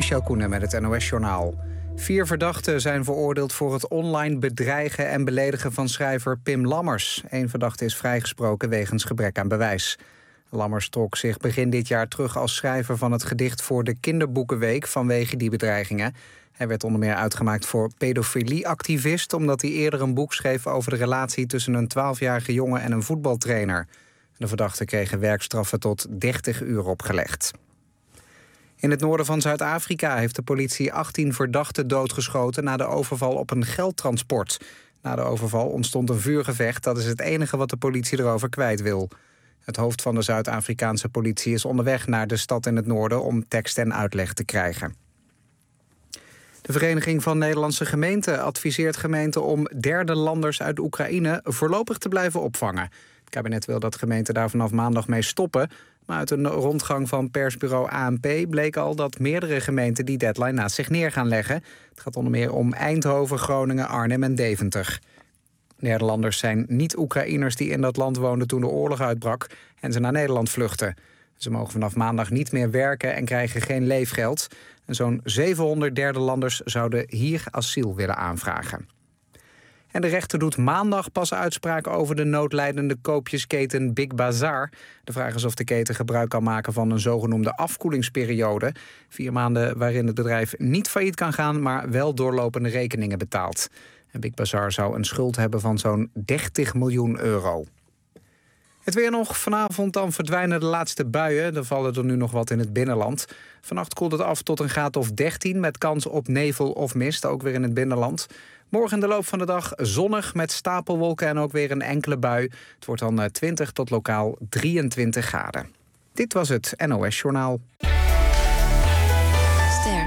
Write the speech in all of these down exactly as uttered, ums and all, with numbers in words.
Michel Koenen met het N O S-journaal. Vier verdachten zijn veroordeeld voor het online bedreigen en beledigen van schrijver Pim Lammers. Eén verdachte is vrijgesproken wegens gebrek aan bewijs. Lammers trok zich begin dit jaar terug als schrijver van het gedicht voor de Kinderboekenweek vanwege die bedreigingen. Hij werd onder meer uitgemaakt voor pedofilieactivist, omdat hij eerder een boek schreef over de relatie tussen een twaalfjarige jongen en een voetbaltrainer. De verdachten kregen werkstraffen tot dertig uur opgelegd. In het noorden van Zuid-Afrika heeft de politie achttien verdachten doodgeschoten na de overval op een geldtransport. Na de overval ontstond een vuurgevecht. Dat is het enige wat de politie erover kwijt wil. Het hoofd van de Zuid-Afrikaanse politie is onderweg naar de stad in het noorden om tekst en uitleg te krijgen. De Vereniging van Nederlandse Gemeenten adviseert gemeenten om derde landers uit Oekraïne voorlopig te blijven opvangen. Het kabinet wil dat gemeenten daar vanaf maandag mee stoppen. Maar uit een rondgang van persbureau A N P bleek al dat meerdere gemeenten die deadline naast zich neer gaan leggen. Het gaat onder meer om Eindhoven, Groningen, Arnhem en Deventer. Nederlanders zijn niet-Oekraïners die in dat land woonden toen de oorlog uitbrak en ze naar Nederland vluchten. Ze mogen vanaf maandag niet meer werken en krijgen geen leefgeld. En zo'n zevenhonderd derde landers zouden hier asiel willen aanvragen. En de rechter doet maandag pas uitspraak over de noodlijdende koopjesketen Big Bazaar. De vraag is of de keten gebruik kan maken van een zogenoemde afkoelingsperiode. Vier maanden waarin het bedrijf niet failliet kan gaan, maar wel doorlopende rekeningen betaalt. En Big Bazaar zou een schuld hebben van zo'n dertig miljoen euro. Het weer nog. Vanavond dan verdwijnen de laatste buien. Er vallen er nu nog wat in het binnenland. Vannacht koelt het af tot een graad of dertien... met kans op nevel of mist, ook weer in het binnenland. Morgen in de loop van de dag zonnig met stapelwolken en ook weer een enkele bui. Het wordt dan twintig tot lokaal drieëntwintig graden. Dit was het N O S-journaal. Ster.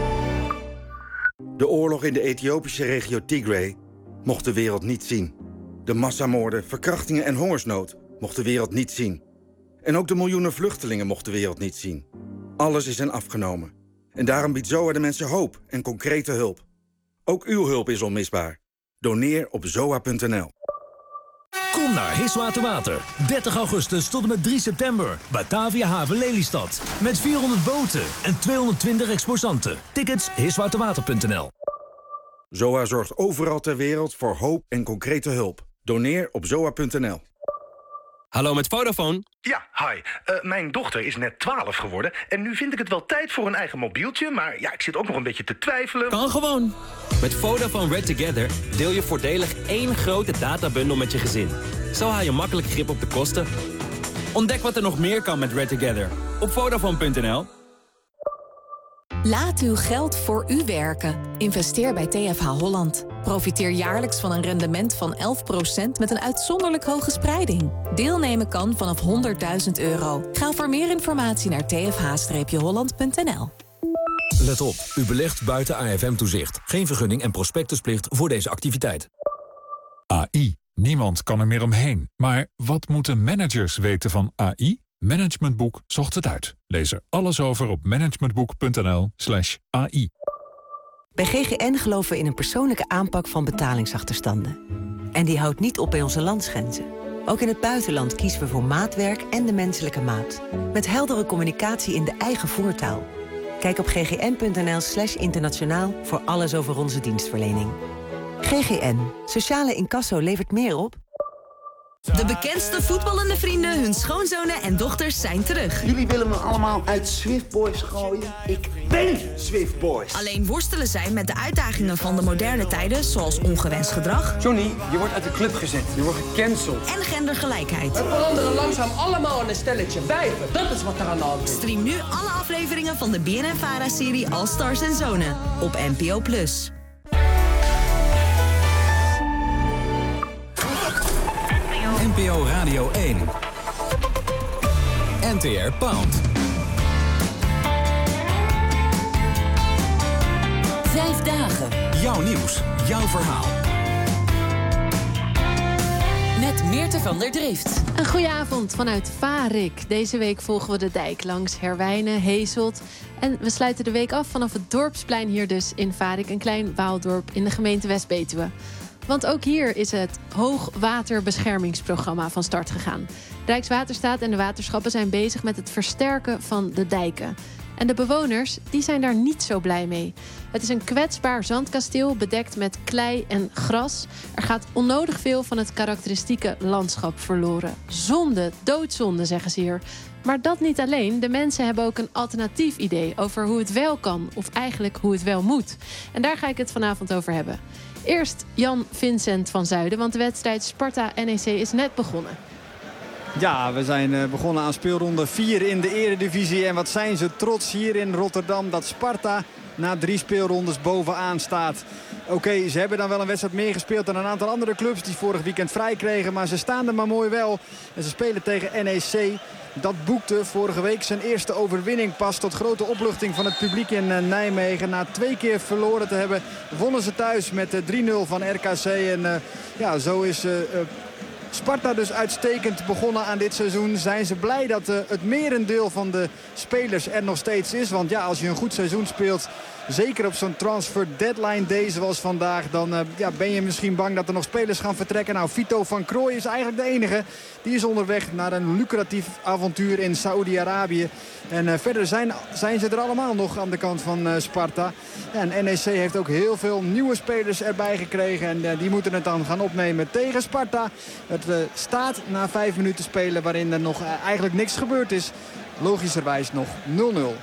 De oorlog in de Ethiopische regio Tigray mocht de wereld niet zien. De massamoorden, verkrachtingen en hongersnood mocht de wereld niet zien. En ook de miljoenen vluchtelingen mocht de wereld niet zien. Alles is hen afgenomen. En daarom biedt Z O A de mensen hoop en concrete hulp. Ook uw hulp is onmisbaar. Doneer op zoa punt n l. Kom naar Hiswater Water. dertig augustus tot en met drie september. Batavia Haven Lelystad. Met vierhonderd boten en tweehonderdtwintig exposanten. Tickets hiswaterwater punt n l. Z O A zorgt overal ter wereld voor hoop en concrete hulp. Doneer op zoa punt n l. Hallo, met Vodafone? Ja, hi. Uh, mijn dochter is net twaalf geworden en nu vind ik het wel tijd voor een eigen mobieltje, maar ja, ik zit ook nog een beetje te twijfelen. Kan gewoon. Met Vodafone Red Together deel je voordelig één grote databundel met je gezin. Zo haal je makkelijk grip op de kosten. Ontdek wat er nog meer kan met Red Together op Vodafone punt n l. Laat uw geld voor u werken. Investeer bij T F H Holland. Profiteer jaarlijks van een rendement van elf procent met een uitzonderlijk hoge spreiding. Deelnemen kan vanaf honderdduizend euro. Ga voor meer informatie naar t f h holland punt n l. Let op, u belegt buiten A F M-toezicht. Geen vergunning en prospectusplicht voor deze activiteit. A I. Niemand kan er meer omheen. Maar wat moeten managers weten van A I? Managementboek zocht het uit. Lees er alles over op managementboek punt n l slash A I. Bij G G N geloven we in een persoonlijke aanpak van betalingsachterstanden. En die houdt niet op bij onze landsgrenzen. Ook in het buitenland kiezen we voor maatwerk en de menselijke maat. Met heldere communicatie in de eigen voertaal. Kijk op ggn punt n l slash internationaal voor alles over onze dienstverlening. G G N. Sociale incasso levert meer op. De bekendste voetballende vrienden, hun schoonzonen en dochters zijn terug. Jullie willen me allemaal uit Swift Boys gooien? Ik ben Swift Boys. Alleen worstelen zij met de uitdagingen van de moderne tijden, zoals ongewenst gedrag. Johnny, je wordt uit de club gezet. Je wordt gecanceld. En gendergelijkheid. We veranderen langzaam allemaal in een stelletje wijven. Dat is wat er aan de hand is. Stream nu alle afleveringen van de B N N Vara-serie All Stars en Zonen op N P O plus. N P O Radio één. N T R Pound. Vijf dagen. Jouw nieuws, jouw verhaal. Met Meerte van der Drift. Een goeie avond vanuit Varik. Deze week volgen we de dijk langs Herwijnen, Heesselt. En we sluiten de week af vanaf het Dorpsplein hier dus in Varik. Een klein waaldorp in de gemeente West-Betuwe. Want ook hier is het hoogwaterbeschermingsprogramma van start gegaan. Rijkswaterstaat en de waterschappen zijn bezig met het versterken van de dijken. En de bewoners die zijn daar niet zo blij mee. Het is een kwetsbaar zandkasteel bedekt met klei en gras. Er gaat onnodig veel van het karakteristieke landschap verloren. Zonde, doodzonde, zeggen ze hier. Maar dat niet alleen. De mensen hebben ook een alternatief idee over hoe het wel kan. Of eigenlijk hoe het wel moet. En daar ga ik het vanavond over hebben. Eerst Jan Vincent van Zuiden, want de wedstrijd Sparta-N E C is net begonnen. Ja, we zijn begonnen aan speelronde vier in de Eredivisie. En wat zijn ze trots hier in Rotterdam dat Sparta na drie speelrondes bovenaan staat. Oké, okay, ze hebben dan wel een wedstrijd meer gespeeld dan een aantal andere clubs die vorig weekend vrij kregen. Maar ze staan er maar mooi wel. En ze spelen tegen N E C. Dat boekte vorige week zijn eerste overwinning pas, tot grote opluchting van het publiek in Nijmegen. Na twee keer verloren te hebben, wonnen ze thuis met drie nul van R K C. En uh, ja, zo is uh, Sparta dus uitstekend begonnen aan dit seizoen. Zijn ze blij dat uh, het merendeel van de spelers er nog steeds is. Want ja, als je een goed seizoen speelt, zeker op zo'n transfer deadline day zoals vandaag, dan uh, ja, ben je misschien bang dat er nog spelers gaan vertrekken. Nou, Vito van Krooi is eigenlijk de enige. Die is onderweg naar een lucratief avontuur in Saoedi-Arabië. En uh, verder zijn, zijn ze er allemaal nog aan de kant van uh, Sparta. Ja, en N E C heeft ook heel veel nieuwe spelers erbij gekregen. En uh, die moeten het dan gaan opnemen tegen Sparta. Het uh, staat na vijf minuten spelen waarin er nog uh, eigenlijk niks gebeurd is. Logischerwijs nog nul nul.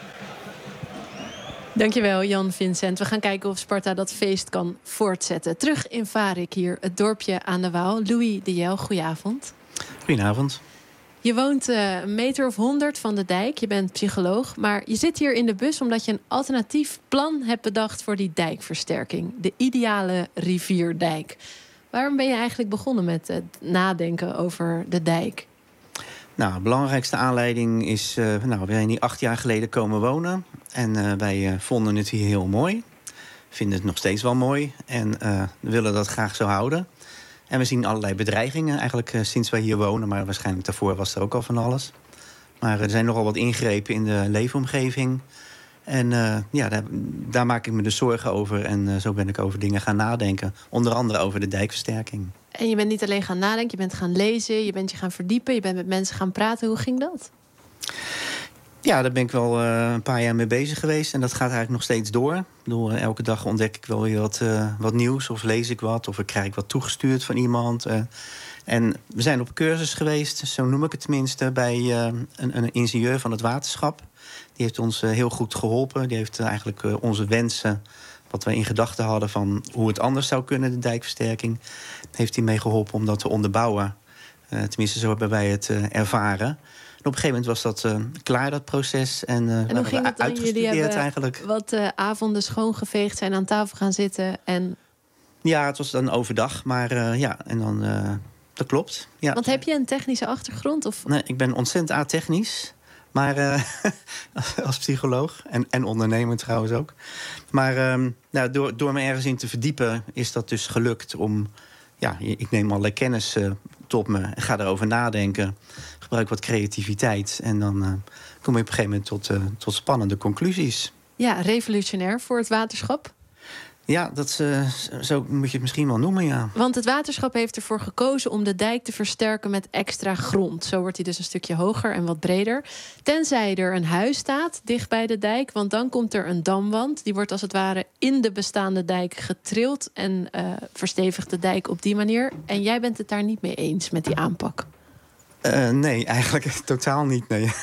Dankjewel, Jan Vincent. We gaan kijken of Sparta dat feest kan voortzetten. Terug in Varik hier, het dorpje aan de Waal. Louis de Jel, goedenavond. Goedenavond. Je woont uh, een meter of honderd van de dijk. Je bent psycholoog. Maar je zit hier in de bus omdat je een alternatief plan hebt bedacht voor die dijkversterking. De ideale rivierdijk. Waarom ben je eigenlijk begonnen met het nadenken over de dijk? Nou, de belangrijkste aanleiding is, uh, nou, we zijn hier acht jaar geleden komen wonen. En uh, wij uh, vonden het hier heel mooi. Vinden het nog steeds wel mooi. En uh, we willen dat graag zo houden. En we zien allerlei bedreigingen eigenlijk uh, sinds wij hier wonen. Maar waarschijnlijk daarvoor was er ook al van alles. Maar uh, er zijn nogal wat ingrepen in de leefomgeving. En uh, ja, daar, daar maak ik me dus zorgen over. En uh, zo ben ik over dingen gaan nadenken. Onder andere over de dijkversterking. En je bent niet alleen gaan nadenken, je bent gaan lezen, je bent je gaan verdiepen, je bent met mensen gaan praten. Hoe ging dat? Ja, daar ben ik wel uh, een paar jaar mee bezig geweest. En dat gaat eigenlijk nog steeds door. Ik bedoel, uh, elke dag ontdek ik wel weer wat, uh, wat nieuws. Of lees ik wat. Of ik krijg wat toegestuurd van iemand. Uh, en we zijn op cursus geweest, zo noem ik het tenminste, bij uh, een, een ingenieur van het waterschap. Die heeft ons uh, heel goed geholpen. Die heeft uh, eigenlijk uh, onze wensen, wat wij in gedachten hadden van hoe het anders zou kunnen, de dijkversterking, heeft hij mee geholpen om dat te onderbouwen. Uh, tenminste, zo hebben wij het uh, ervaren. En op een gegeven moment was dat uh, klaar, dat proces. En, uh, en hoe ging het dan? Jullie hebben eigenlijk. wat uh, avonden schoongeveegd, zijn aan tafel gaan zitten en... Ja, het was dan overdag, maar uh, ja, en dan, uh, dat klopt. Ja. Want heb je een technische achtergrond? Of? Nee, ik ben ontzettend atechnisch. Maar uh, als psycholoog en, en ondernemer trouwens ook. Maar um, nou, door, door me ergens in te verdiepen is dat dus gelukt om... Ja, ik neem allerlei kennis uh, tot me en ga erover nadenken. Gebruik wat creativiteit. En dan uh, kom je op een gegeven moment tot, uh, tot spannende conclusies. Ja, revolutionair voor het waterschap. Ja, dat uh, zo moet je het misschien wel noemen, ja. Want het waterschap heeft ervoor gekozen om de dijk te versterken met extra grond. Zo wordt hij dus een stukje hoger en wat breder. Tenzij er een huis staat dicht bij de dijk. Want dan komt er een damwand. Die wordt als het ware in de bestaande dijk getrild. En uh, verstevigt de dijk op die manier. En jij bent het daar niet mee eens met die aanpak? Uh, nee, eigenlijk totaal niet, nee.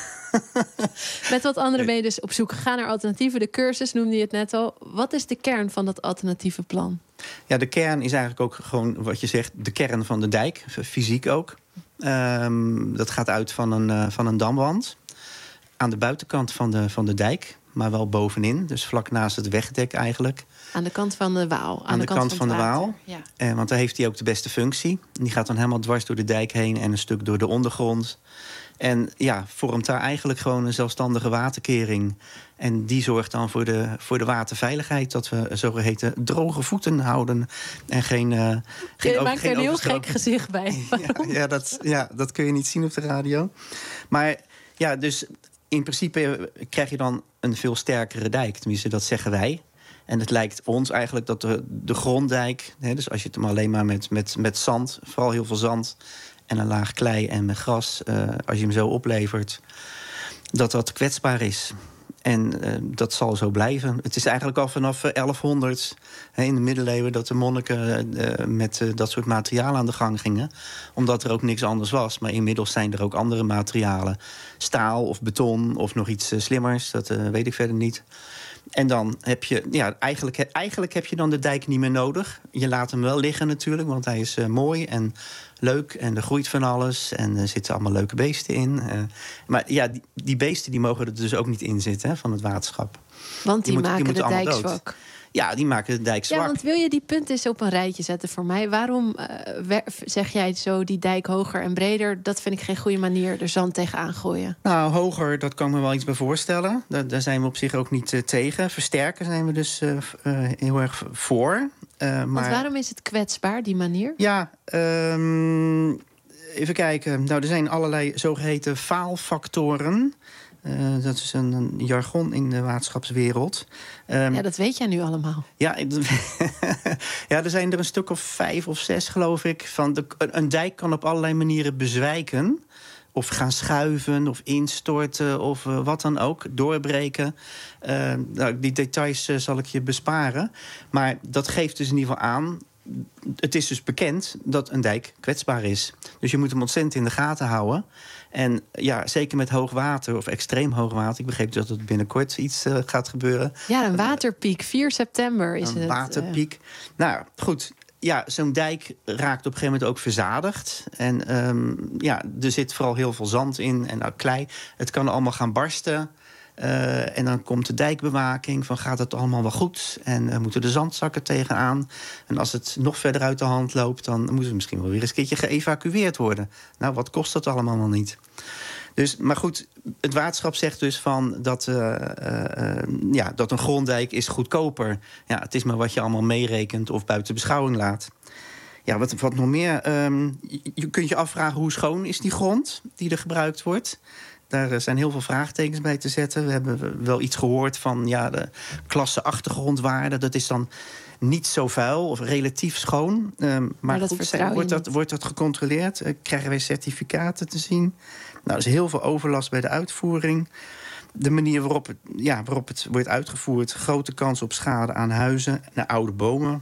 Met wat anderen ben je dus op zoek gegaan naar alternatieven. De cursus noemde je het net al. Wat is de kern van dat alternatieve plan? Ja, de kern is eigenlijk ook gewoon wat je zegt, de kern van de dijk. Fysiek ook. Um, dat gaat uit van een, uh, van een damwand. Aan de buitenkant van de, van de dijk, maar wel bovenin. Dus vlak naast het wegdek eigenlijk. Aan de kant van de Waal. Aan, aan de, de kant, kant van, van de Waal. Ja. Uh, want daar heeft hij ook de beste functie. Die gaat dan helemaal dwars door de dijk heen en een stuk door de ondergrond. En ja, vormt daar eigenlijk gewoon een zelfstandige waterkering. En die zorgt dan voor de, voor de waterveiligheid. Dat we zogeheten droge voeten houden. En geen uh, geen Je maakt er een heel gek gezicht bij. Ja, ja, dat, ja, dat kun je niet zien op de radio. Maar ja, dus in principe krijg je dan een veel sterkere dijk. Tenminste, dat zeggen wij. En het lijkt ons eigenlijk dat de, de gronddijk... Hè, dus als je het hem alleen maar met, met, met zand, vooral heel veel zand... en een laag klei en met gras, uh, als je hem zo oplevert... dat dat kwetsbaar is. En uh, dat zal zo blijven. Het is eigenlijk al vanaf uh, elfhonderd, hè, in de middeleeuwen, dat de monniken uh, met uh, dat soort materialen aan de gang gingen. Omdat er ook niks anders was. Maar inmiddels zijn er ook andere materialen. Staal of beton of nog iets uh, slimmers, dat uh, weet ik verder niet. En dan heb je, ja, eigenlijk, eigenlijk heb je dan de dijk niet meer nodig. Je laat hem wel liggen natuurlijk, want hij is uh, mooi en leuk. En er groeit van alles en er zitten allemaal leuke beesten in. Uh, maar ja, die, die beesten die mogen er dus ook niet in zitten, hè, van het waterschap. Want die, die maken moet, die de dijk zwak. Ja, die maken de dijk zwak. Ja, want wil je die punten eens op een rijtje zetten voor mij? Waarom uh, zeg jij zo die dijk hoger en breder? Dat vind ik geen goede manier, er zand tegenaan gooien. Nou, hoger, dat kan ik me wel iets bij voorstellen. Daar, daar zijn we op zich ook niet uh, tegen. Versterken zijn we dus uh, uh, heel erg voor. Uh, maar... Want waarom is het kwetsbaar, die manier? Ja, um, even kijken. Nou, er zijn allerlei zogeheten faalfactoren. Uh, dat is een, een jargon in de waterschapswereld. Um, ja, dat weet jij nu allemaal. Ja, ja, er zijn er een stuk of vijf of zes, geloof ik. Van de, een dijk kan op allerlei manieren bezwijken. Of gaan schuiven, of instorten, of uh, wat dan ook. Doorbreken. Uh, nou, die details uh, zal ik je besparen. Maar dat geeft dus in ieder geval aan... Het is dus bekend dat een dijk kwetsbaar is. Dus je moet hem ontzettend in de gaten houden. En ja, zeker met hoog water of extreem hoog water. Ik begreep dat het binnenkort iets uh, gaat gebeuren. Ja, een waterpiek. vier september is een het. Een waterpiek. Uh... Nou, goed. Ja, zo'n dijk raakt op een gegeven moment ook verzadigd. En um, ja, er zit vooral heel veel zand in en nou, klei. Het kan allemaal gaan barsten. Uh, en dan komt de dijkbewaking van gaat het allemaal wel goed? En uh, moeten de zandzakken tegenaan? En als het nog verder uit de hand loopt... dan moet het misschien wel weer eens een keertje geëvacueerd worden. Nou, wat kost dat allemaal nog niet? Dus, maar goed, het waterschap zegt dus van dat, uh, uh, ja, dat een gronddijk is goedkoper. Ja, het is maar wat je allemaal meerekent of buiten beschouwing laat. Ja, wat, wat nog meer? Um, je, je kunt je afvragen hoe schoon is die grond die er gebruikt wordt... Daar zijn heel veel vraagtekens bij te zetten. We hebben wel iets gehoord van ja, de klasse achtergrondwaarde. Dat is dan niet zo vuil of relatief schoon. Um, maar maar dat goed, wordt, dat, wordt dat gecontroleerd? Uh, krijgen wij certificaten te zien? Nou, er is heel veel overlast bij de uitvoering. De manier waarop het, ja, waarop het wordt uitgevoerd... grote kans op schade aan huizen en oude bomen.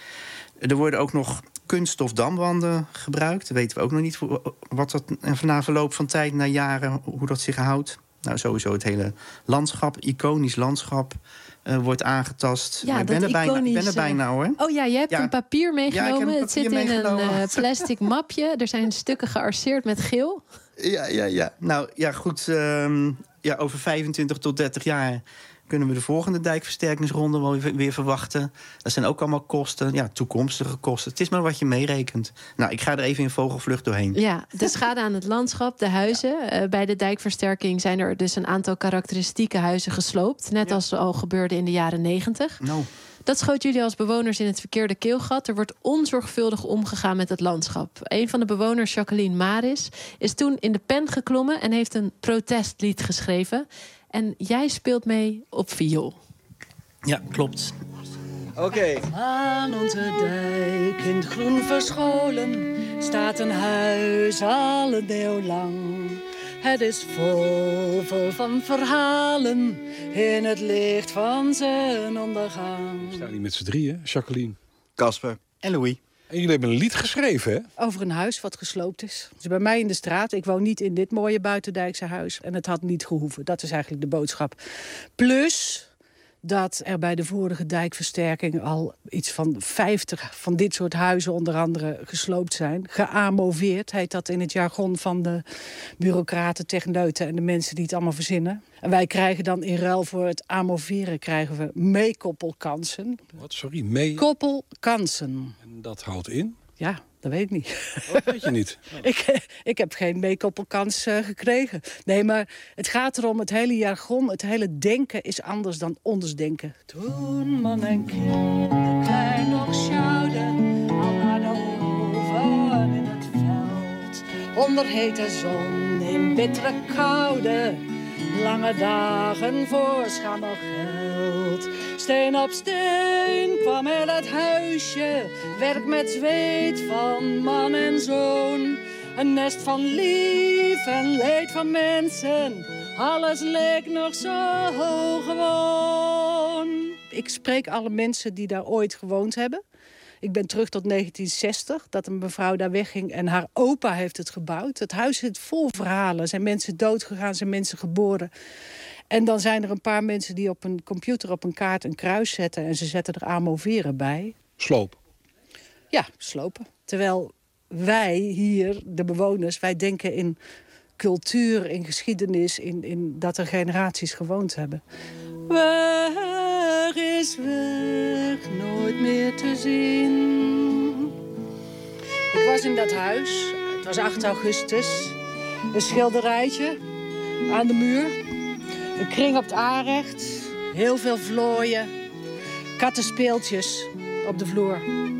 Er worden ook nog... kunststof damwanden gebruikt. Dat weten we ook nog niet wat dat na verloop van tijd, na jaren, hoe dat zich houdt. Nou, sowieso het hele landschap, iconisch landschap, uh, wordt aangetast. Ja, maar ik ben er, bijna, ik ben er bijna, hoor. Oh ja, je hebt ja. een papier meegenomen. Ja, een het papier zit in meegenomen. een uh, plastic mapje. Er zijn stukken gearceerd met geel. Ja, ja, ja. Nou, ja, goed. Um, ja, over vijfentwintig tot dertig jaar... kunnen we de volgende dijkversterkingsronde wel weer verwachten. Dat zijn ook allemaal kosten, ja, toekomstige kosten. Het is maar wat je meerekent. Nou, ik ga er even in vogelvlucht doorheen. Ja, de schade aan het landschap, de huizen. Ja. Uh, bij de dijkversterking zijn er dus een aantal karakteristieke huizen gesloopt. Net ja. als al gebeurde in de jaren negentig. Nou. Dat schoot jullie als bewoners in het verkeerde keelgat. Er wordt onzorgvuldig omgegaan met het landschap. Een van de bewoners, Jacqueline Maris, is toen in de pen geklommen en heeft een protestlied geschreven. En jij speelt mee op viool. Ja, klopt. Oké. Okay. Aan onze dijk in het groen verscholen staat een huis al een eeuw lang. Het is vol, vol van verhalen in het licht van zijn ondergang. We staan hier met z'n drieën, Jacqueline, Casper en Louis. En jullie hebben een lied geschreven, hè? Over een huis wat gesloopt is. Dus bij mij in de straat. Ik woon niet in dit mooie buitendijkse huis. En het had niet gehoeven. Dat is eigenlijk de boodschap. Plus dat er bij de vorige dijkversterking al iets van vijftig van dit soort huizen onder andere gesloopt zijn. Geamoveerd heet dat in het jargon van de bureaucraten, techneuten en de mensen die het allemaal verzinnen. En wij krijgen dan in ruil voor het amoveren krijgen we meekoppelkansen. Wat, sorry, mee? Koppelkansen. En dat houdt in? Ja, dat weet ik niet. Dat weet je niet? Oh. ik, ik heb geen meekoppelkans uh, gekregen. Nee, maar het gaat erom, het hele jargon, het hele denken is anders dan ons denken. Toen man en kind klein nog sjouwden, al naar de hoeven in het veld. Onder hete zon in bittere koude, lange dagen voor schamel geld. Steen op steen kwam heel het huisje, werk met zweet van man en zoon. Een nest van lief en leed van mensen, alles leek nog zo gewoon. Ik spreek alle mensen die daar ooit gewoond hebben. Ik ben terug tot negentien zestig, dat een mevrouw daar wegging en haar opa heeft het gebouwd. Het huis zit vol verhalen. Er zijn mensen doodgegaan, zijn mensen geboren. En dan zijn er een paar mensen die op een computer op een kaart een kruis zetten en ze zetten er amoveren bij. Sloop. Ja, slopen. Terwijl wij hier, de bewoners, wij denken in cultuur, in geschiedenis, in, in dat er generaties gewoond hebben. Weg is weg, nooit meer te zien. Ik was in dat huis, het was acht augustus. Een schilderijtje aan de muur. Een kring op het aanrecht, heel veel vlooien. Kattenspeeltjes op de vloer.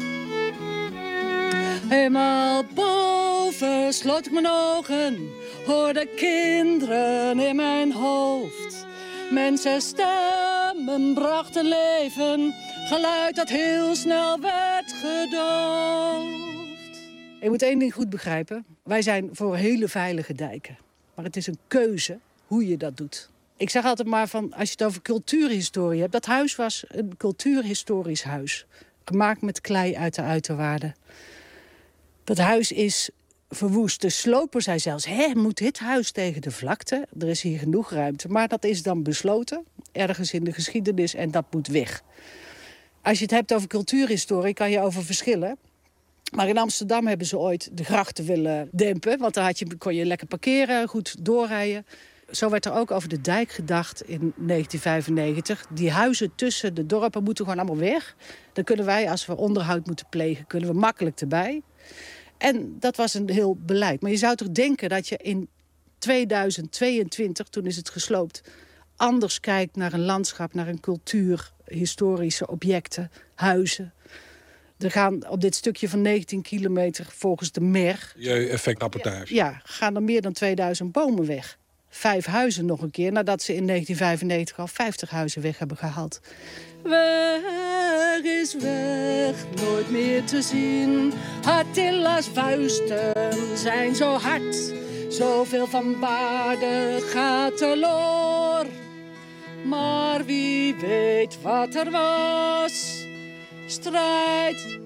Helemaal boven sloot ik mijn ogen, hoorde kinderen in mijn hoofd. Mensen stemmen brachten leven, geluid dat heel snel werd gedoofd. Je moet één ding goed begrijpen. Wij zijn voor hele veilige dijken. Maar het is een keuze hoe je dat doet. Ik zeg altijd maar van, als je het over cultuurhistorie hebt. Dat huis was een cultuurhistorisch huis. Gemaakt met klei uit de uiterwaarden. Dat huis is verwoest. De sloper zei zelfs, hè, moet dit huis tegen de vlakte? Er is hier genoeg ruimte. Maar dat is dan besloten, ergens in de geschiedenis, en dat moet weg. Als je het hebt over cultuurhistorie, kan je over verschillen. Maar in Amsterdam hebben ze ooit de grachten willen dempen. Want daar had je, kon je lekker parkeren, goed doorrijden. Zo werd er ook over de dijk gedacht in negentien vijfennegentig. Die huizen tussen de dorpen moeten gewoon allemaal weg. Dan kunnen wij, als we onderhoud moeten plegen, kunnen we makkelijk erbij. En dat was een heel beleid. Maar je zou toch denken dat je in tweeduizend tweeëntwintig, toen is het gesloopt, anders kijkt naar een landschap, naar een cultuur, historische objecten, huizen. Er gaan op dit stukje van negentien kilometer volgens de M E R... Milieu-effectrapportage. Ja, ja, gaan er meer dan tweeduizend bomen weg. Vijf huizen nog een keer, nadat ze in negentien vijfennegentig al vijftig huizen weg hebben gehaald. Weg is weg, nooit meer te zien. Attila's vuisten zijn zo hard. Zoveel van waarde gaat teloor. Maar wie weet wat er was, strijd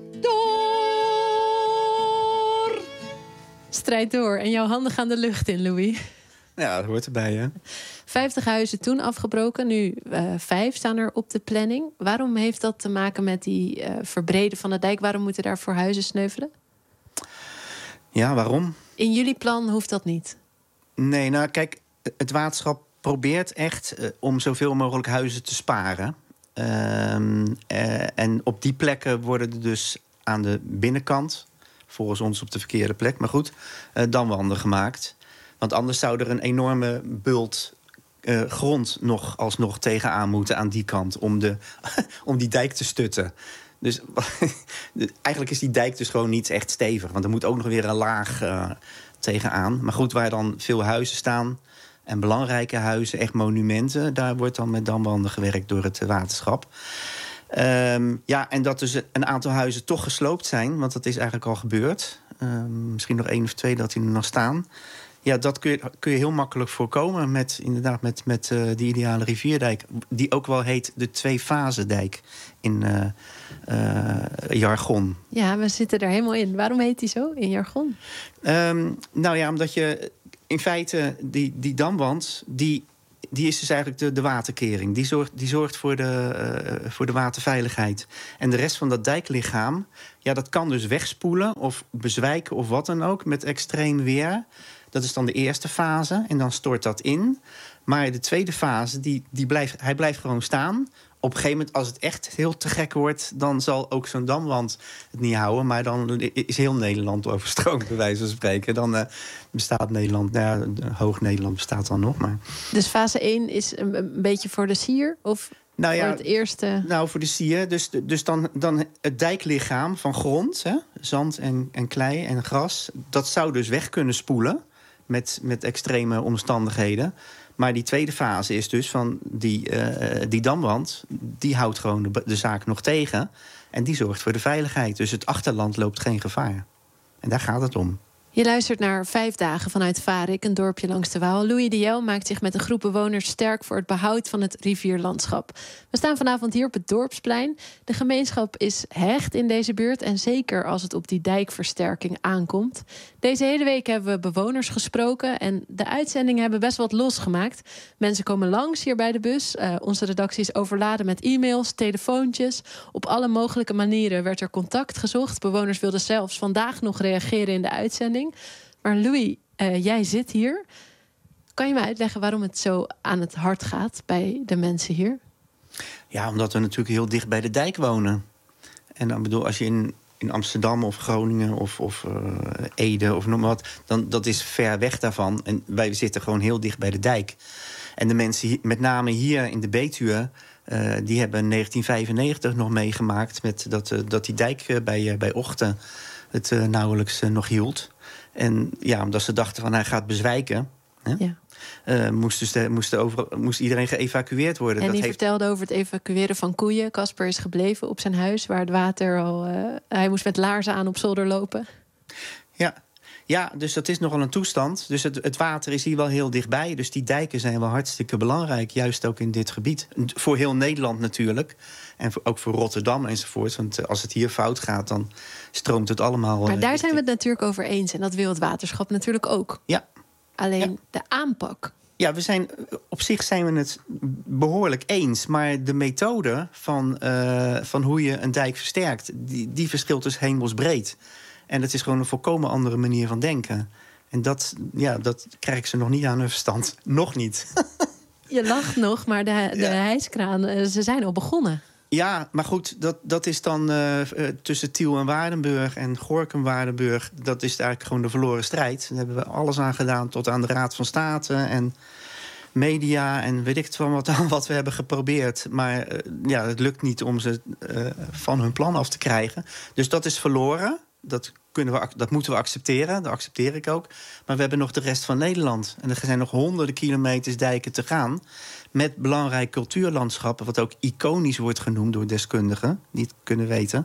door. Strijd door. En jouw handen gaan de lucht in, Louis. Ja, dat hoort erbij, hè. Vijftig huizen toen afgebroken, nu uh, vijf staan er op de planning. Waarom heeft dat te maken met die uh, verbreden van de dijk? Waarom moeten daar voor huizen sneuvelen? Ja, waarom? In jullie plan hoeft dat niet? Nee, nou kijk, het waterschap probeert echt uh, om zoveel mogelijk huizen te sparen. Uh, uh, en op die plekken worden er dus aan de binnenkant, volgens ons op de verkeerde plek, maar goed, uh, damwanden gemaakt. Want anders zou er een enorme bult uh, grond nog alsnog tegenaan moeten aan die kant om, de, om die dijk te stutten. Dus eigenlijk is die dijk dus gewoon niet echt stevig. Want er moet ook nog weer een laag uh, tegenaan. Maar goed, waar dan veel huizen staan en belangrijke huizen, echt monumenten, daar wordt dan met damwanden gewerkt door het waterschap. Um, ja, en dat dus een aantal huizen toch gesloopt zijn, want dat is eigenlijk al gebeurd. Um, misschien nog één of twee dat die er nog staan. Ja, dat kun je, kun je heel makkelijk voorkomen met, inderdaad, met, met uh, die ideale rivierdijk. Die ook wel heet de twee-fasen-dijk in uh, uh, jargon. Ja, we zitten er helemaal in. Waarom heet die zo in jargon? Um, nou ja, omdat je in feite die, die damwand, die, die is dus eigenlijk de, de waterkering. Die zorgt, die zorgt voor, de, uh, voor de waterveiligheid. En de rest van dat dijklichaam, ja, dat kan dus wegspoelen of bezwijken of wat dan ook met extreem weer. Dat is dan de eerste fase en dan stort dat in. Maar de tweede fase, die, die blijft, hij blijft gewoon staan. Op een gegeven moment, als het echt heel te gek wordt, dan zal ook zo'n damwand het niet houden. Maar dan is heel Nederland overstroomd, bij wijze van spreken. Dan uh, bestaat Nederland, nou ja, Hoog Nederland bestaat dan nog. Maar... Dus fase één is een, een beetje voor de sier? Of nou ja, voor het eerste? Nou, voor de sier. Dus, dus dan, dan het dijklichaam van grond, hè, zand en, en klei en gras, dat zou dus weg kunnen spoelen met, met extreme omstandigheden. Maar die tweede fase is dus van die, uh, die damwand, die houdt gewoon de, de zaak nog tegen. En die zorgt voor de veiligheid. Dus het achterland loopt geen gevaar. En daar gaat het om. Je luistert naar Vijf Dagen vanuit Varik, een dorpje langs de Waal. Louis de Jel maakt zich met een groep bewoners sterk voor het behoud van het rivierlandschap. We staan vanavond hier op het Dorpsplein. De gemeenschap is hecht in deze buurt en zeker als het op die dijkversterking aankomt. Deze hele week hebben we bewoners gesproken en de uitzendingen hebben best wat losgemaakt. Mensen komen langs hier bij de bus. Uh, onze redactie is overladen met e-mails, telefoontjes. Op alle mogelijke manieren werd er contact gezocht. Bewoners wilden zelfs vandaag nog reageren in de uitzending. Maar Louis, uh, jij zit hier. Kan je me uitleggen waarom het zo aan het hart gaat bij de mensen hier? Ja, omdat we natuurlijk heel dicht bij de dijk wonen. En dan bedoel, als je in, in Amsterdam of Groningen of, of uh, Ede of noem maar wat, dan dat is ver weg daarvan. En wij zitten gewoon heel dicht bij de dijk. En de mensen, hier, met name hier in de Betuwe, uh, die hebben negentien vijfennegentig nog meegemaakt met dat, uh, dat die dijk uh, bij, uh, bij Ochten het uh, nauwelijks uh, nog hield. En ja, omdat ze dachten van hij gaat bezwijken, hè? Ja. Uh, moest, dus de, moest, de over, moest iedereen geëvacueerd worden. En die dat heeft... vertelde over het evacueren van koeien. Casper is gebleven op zijn huis, waar het water al... Uh, hij moest met laarzen aan op zolder lopen. Ja. Ja, dus dat is nogal een toestand. Dus het, het water is hier wel heel dichtbij. Dus die dijken zijn wel hartstikke belangrijk, juist ook in dit gebied. Voor heel Nederland natuurlijk. En voor, ook voor Rotterdam enzovoort. Want als het hier fout gaat, dan stroomt het allemaal... Maar daar zijn we het natuurlijk over eens. En dat wil het waterschap natuurlijk ook. Ja. Alleen ja. de aanpak. Ja, we zijn, op zich zijn we het behoorlijk eens. Maar de methode van, uh, van hoe je een dijk versterkt, die, die verschilt dus hemelsbreed. En het is gewoon een volkomen andere manier van denken. En dat, ja, dat krijg ik ze nog niet aan hun verstand. Nog niet. Je lacht nog, maar de, de ja. hijskraan, ze zijn al begonnen. Ja, maar goed, dat, dat is dan uh, tussen Tiel en Waardenburg en Gorinchem Waardenburg. Dat is eigenlijk gewoon de verloren strijd. Daar hebben we alles aan gedaan, tot aan de Raad van State en media en weet ik het van wat, wat we hebben geprobeerd. Maar uh, ja, het lukt niet om ze uh, van hun plan af te krijgen. Dus dat is verloren. Dat, kunnen we, dat moeten we accepteren, dat accepteer ik ook. Maar we hebben nog de rest van Nederland. En er zijn nog honderden kilometers dijken te gaan, met belangrijk cultuurlandschappen, wat ook iconisch wordt genoemd door deskundigen, die het kunnen weten.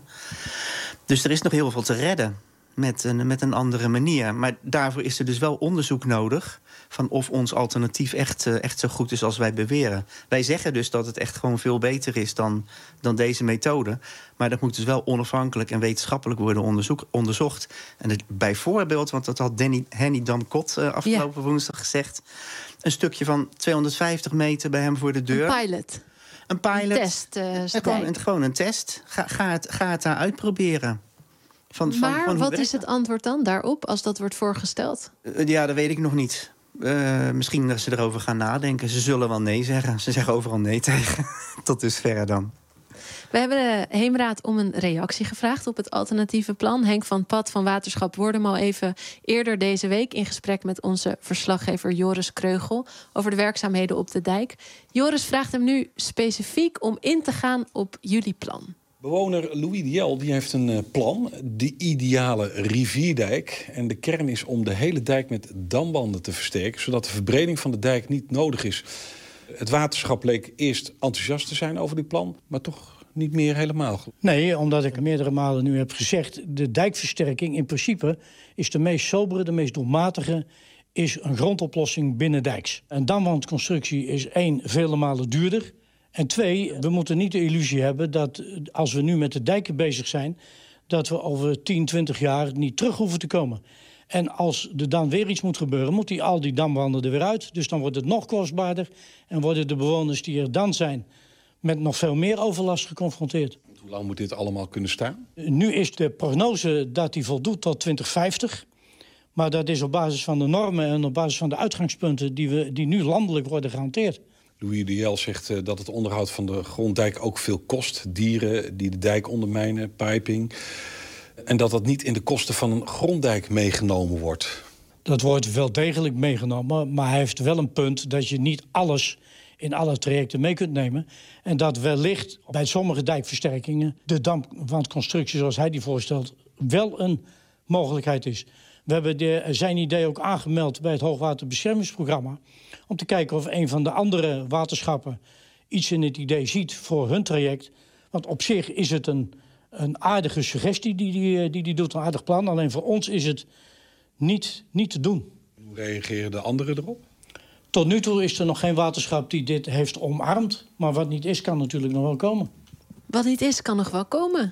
Dus er is nog heel veel te redden met een, met een andere manier. Maar daarvoor is er dus wel onderzoek nodig van of ons alternatief echt, echt zo goed is als wij beweren. Wij zeggen dus dat het echt gewoon veel beter is dan, dan deze methode. Maar dat moet dus wel onafhankelijk en wetenschappelijk worden onderzoek, onderzocht. En het, bijvoorbeeld, want dat had Danny, Henny Damkot uh, afgelopen ja. woensdag gezegd, een stukje van tweehonderdvijftig meter bij hem voor de deur. Een pilot. Een pilot. Een test. Uh, gewoon, gewoon een test. Ga, ga, het, ga het daar uitproberen. Van, van, maar van wat is het antwoord dan daarop, als dat wordt voorgesteld? Uh, ja, dat weet ik nog niet. Uh, misschien dat ze erover gaan nadenken. Ze zullen wel nee zeggen. Ze zeggen overal nee tegen. Tot dusverre dan. We hebben de Heemraad om een reactie gevraagd op het alternatieve plan. Henk van Pad van Waterschap Woerdum al even eerder deze week in gesprek met onze verslaggever Joris Kreugel over de werkzaamheden op de dijk. Joris vraagt hem nu specifiek om in te gaan op jullie plan. Bewoner Louis de Jel die heeft een plan, de ideale rivierdijk. En de kern is om de hele dijk met damwanden te versterken, zodat de verbreding van de dijk niet nodig is. Het waterschap leek eerst enthousiast te zijn over dit plan, maar toch niet meer helemaal. Nee, omdat ik meerdere malen nu heb gezegd, de dijkversterking in principe is de meest sobere, de meest doelmatige, is een grondoplossing binnendijks. Een damwandconstructie is één, vele malen duurder. En twee, we moeten niet de illusie hebben dat als we nu met de dijken bezig zijn, dat we over tien, twintig jaar niet terug hoeven te komen. En als er dan weer iets moet gebeuren, moet die, al die damwanden er weer uit. Dus dan wordt het nog kostbaarder en worden de bewoners die er dan zijn met nog veel meer overlast geconfronteerd. Hoe lang moet dit allemaal kunnen staan? Nu is de prognose dat die voldoet tot twintig vijftig. Maar dat is op basis van de normen en op basis van de uitgangspunten die, we, die nu landelijk worden gehanteerd. Louis de Jel zegt uh, dat het onderhoud van de gronddijk ook veel kost. Dieren die de dijk ondermijnen, piping. En dat dat niet in de kosten van een gronddijk meegenomen wordt. Dat wordt wel degelijk meegenomen, maar hij heeft wel een punt dat je niet alles in alle trajecten mee kunt nemen. En dat wellicht bij sommige dijkversterkingen de damwandconstructie zoals hij die voorstelt wel een mogelijkheid is. We hebben de, zijn idee ook aangemeld bij het Hoogwaterbeschermingsprogramma om te kijken of een van de andere waterschappen iets in het idee ziet voor hun traject. Want op zich is het een, een aardige suggestie die die, die die doet, een aardig plan. Alleen voor ons is het niet, niet te doen. Hoe reageren de anderen erop? Tot nu toe is er nog geen waterschap die dit heeft omarmd. Maar wat niet is, kan natuurlijk nog wel komen. Wat niet is, kan nog wel komen.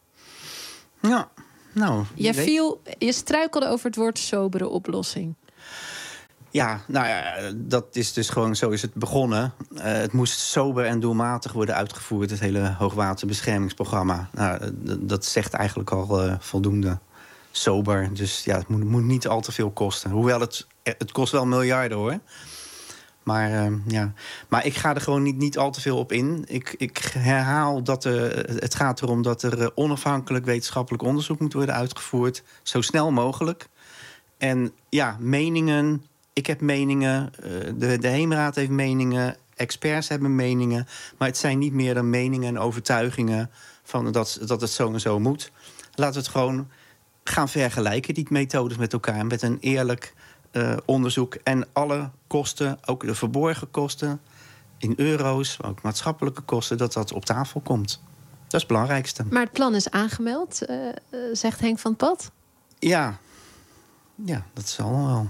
Ja, nou... Je, viel, je struikelde over het woord sobere oplossing. Ja, nou ja, dat is dus gewoon, zo is het begonnen. Uh, het moest sober en doelmatig worden uitgevoerd, het hele hoogwaterbeschermingsprogramma. Nou, d- dat zegt eigenlijk al uh, voldoende. Sober, dus ja, het moet, moet niet al te veel kosten. Hoewel het, het kost wel miljarden, hoor. Maar, uh, ja. maar ik ga er gewoon niet, niet al te veel op in. Ik, ik herhaal dat er, het gaat erom dat er onafhankelijk wetenschappelijk onderzoek moet worden uitgevoerd. Zo snel mogelijk. En ja, meningen... Ik heb meningen, de, de Heemraad heeft meningen, experts hebben meningen. Maar het zijn niet meer dan meningen en overtuigingen van dat, dat het zo en zo moet. Laten we het gewoon gaan vergelijken, die methodes met elkaar, met een eerlijk uh, onderzoek. En alle kosten, ook de verborgen kosten, in euro's, maar ook maatschappelijke kosten, dat dat op tafel komt. Dat is het belangrijkste. Maar het plan is aangemeld, uh, uh, zegt Henk van het Pad? Ja, ja, dat zal wel.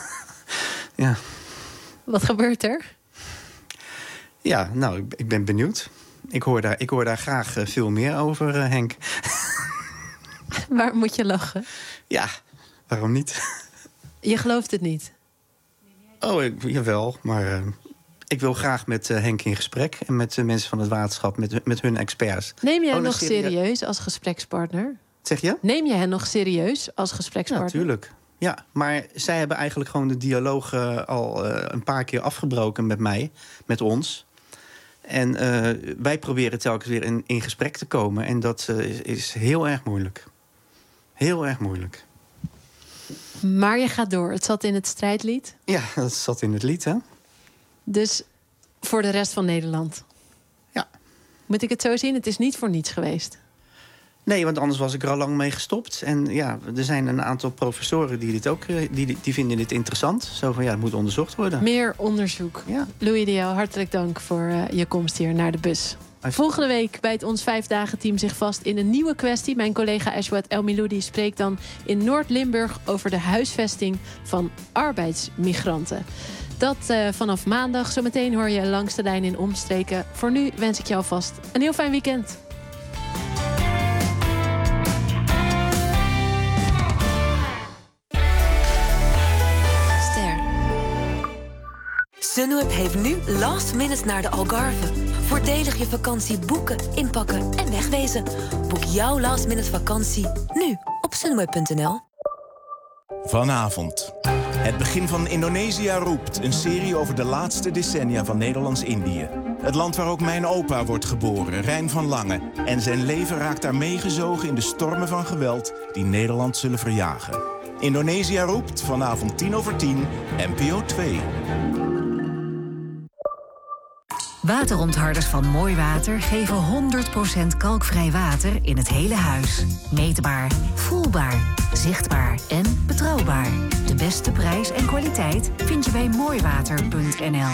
Ja. Wat gebeurt er? Ja, nou, ik, ik ben benieuwd. Ik hoor daar, ik hoor daar graag uh, veel meer over, uh, Henk. Waar moet je lachen? Ja, waarom niet? Je gelooft het niet? Oh, ik, jawel, maar uh, ik wil graag met uh, Henk in gesprek. En met de mensen van het waterschap, met, met hun experts. Neem jij oh, nog serie... serieus als gesprekspartner? Zeg je? Neem jij hen nog serieus als gesprekspartner? Ja, natuurlijk. Ja, maar zij hebben eigenlijk gewoon de dialoog uh, al uh, een paar keer afgebroken met mij, met ons. En uh, wij proberen telkens weer in, in gesprek te komen. En dat uh, is, is heel erg moeilijk. Heel erg moeilijk. Maar je gaat door. Het zat in het strijdlied. Ja, dat zat in het lied, hè? Dus voor de rest van Nederland. Ja. Moet ik het zo zien? Het is niet voor niets geweest. Nee, want anders was ik er al lang mee gestopt. En ja, er zijn een aantal professoren die dit ook die, die vinden dit interessant. Zo van, ja, het moet onderzocht worden. Meer onderzoek. Ja. Louis de Jel, hartelijk dank voor uh, je komst hier naar de bus. Volgende week bijt ons Vijfdagen-team zich vast in een nieuwe kwestie. Mijn collega Ashwat El-Miloudi spreekt dan in Noord-Limburg over de huisvesting van arbeidsmigranten. Dat uh, vanaf maandag. Zometeen hoor je Langs de Lijn in Omstreken. Voor nu wens ik je alvast een heel fijn weekend. Sunweb heeft nu last minute naar de Algarve. Voordelig je vakantie boeken, inpakken en wegwezen. Boek jouw last minute vakantie nu op sunweb punt n l. Vanavond. Het begin van Indonesië roept. Een serie over de laatste decennia van Nederlands-Indië. Het land waar ook mijn opa wordt geboren, Rijn van Lange. En zijn leven raakt daar meegezogen in de stormen van geweld die Nederland zullen verjagen. Indonesië roept, vanavond tien over tien, N P O twee. Waterontharders van Mooi Water geven honderd procent kalkvrij water in het hele huis. Meetbaar, voelbaar, zichtbaar en betrouwbaar. De beste prijs en kwaliteit vind je bij mooiwater punt n l.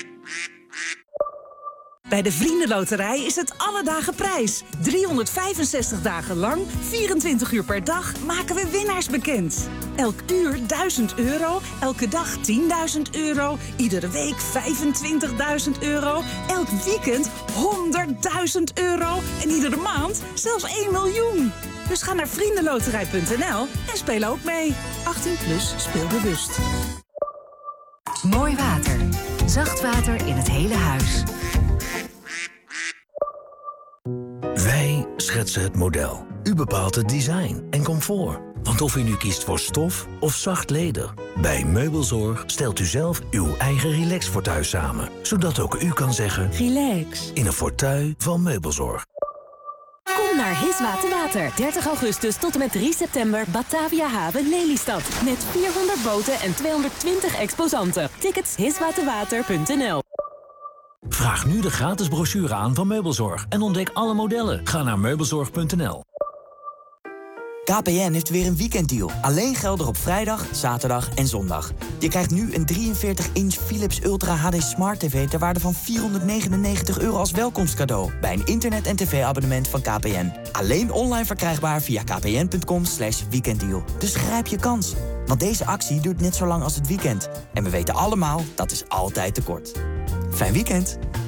Bij de Vriendenloterij is het alle dagen prijs. driehonderdvijfenzestig dagen lang, vierentwintig uur per dag, maken we winnaars bekend. Elk uur duizend euro, elke dag tienduizend euro, iedere week vijfentwintigduizend euro, elk weekend honderdduizend euro en iedere maand zelfs één miljoen. Dus ga naar vriendenloterij punt n l en speel ook mee. achttien plus, speel bewust. Mooi Water. Zacht water in het hele huis. Wij schetsen het model. U bepaalt het design en comfort. Want of u nu kiest voor stof of zacht leder, bij Meubelzorg stelt u zelf uw eigen relax-fauteuil samen. Zodat ook u kan zeggen, relax, in een fauteuil van Meubelzorg. Kom naar Hiswater Water. dertig augustus tot en met drie september Batavia Haven Lelystad. Met vierhonderd boten en tweehonderdtwintig exposanten. Tickets hiswaterwater punt n l. Vraag nu de gratis brochure aan van Meubelzorg en ontdek alle modellen. Ga naar meubelzorg punt n l. K P N heeft weer een weekenddeal. Alleen geldig op vrijdag, zaterdag en zondag. Je krijgt nu een drieënveertig inch Philips Ultra H D Smart T V ter waarde van vierhonderdnegenennegentig euro als welkomstcadeau bij een internet- en tv-abonnement van K P N. Alleen online verkrijgbaar via kpn punt com slash weekenddeal. Dus grijp je kans. Want deze actie duurt net zo lang als het weekend. En we weten allemaal, dat is altijd te kort. Fijn weekend!